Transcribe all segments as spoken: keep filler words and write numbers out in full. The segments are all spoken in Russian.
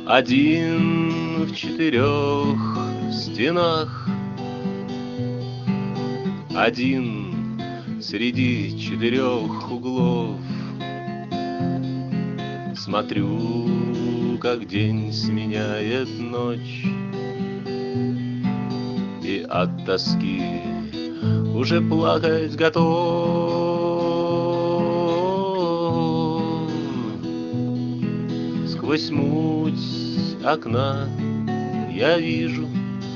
Один в четырех стенах, один среди четырех углов. Смотрю, как день сменяет ночь, и от тоски уже плакать готов. Сквозь муть окна я вижу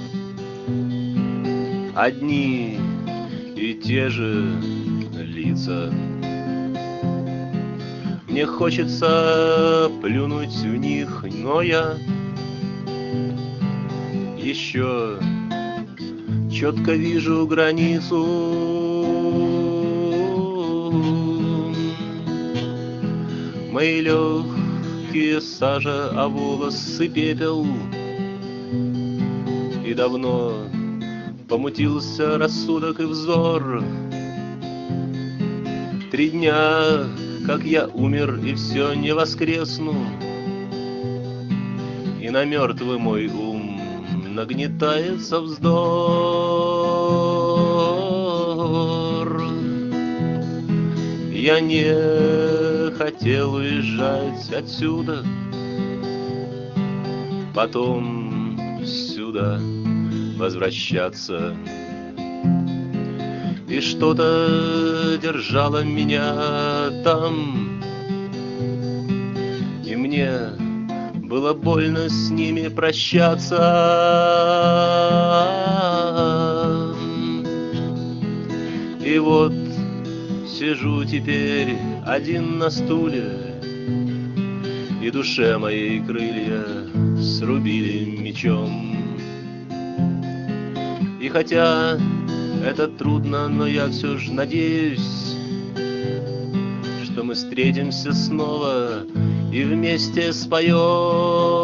одни и те же лица. Мне хочется плюнуть в них, но я еще четко вижу границу. Мои легкие сажа, а волосы пепел, и давно помутился рассудок и взор. Три дня, как я умер, и все не воскресну, и на мертвый мой ум нагнетается вздор. Я не хотел уезжать отсюда, потом сюда возвращаться, и что-то держало меня там, и мне было больно с ними прощаться. И вот сижу теперь один на стуле, и душе моей крылья срубили мечом. И хотя это трудно, но я все ж надеюсь, что мы встретимся снова и вместе споем.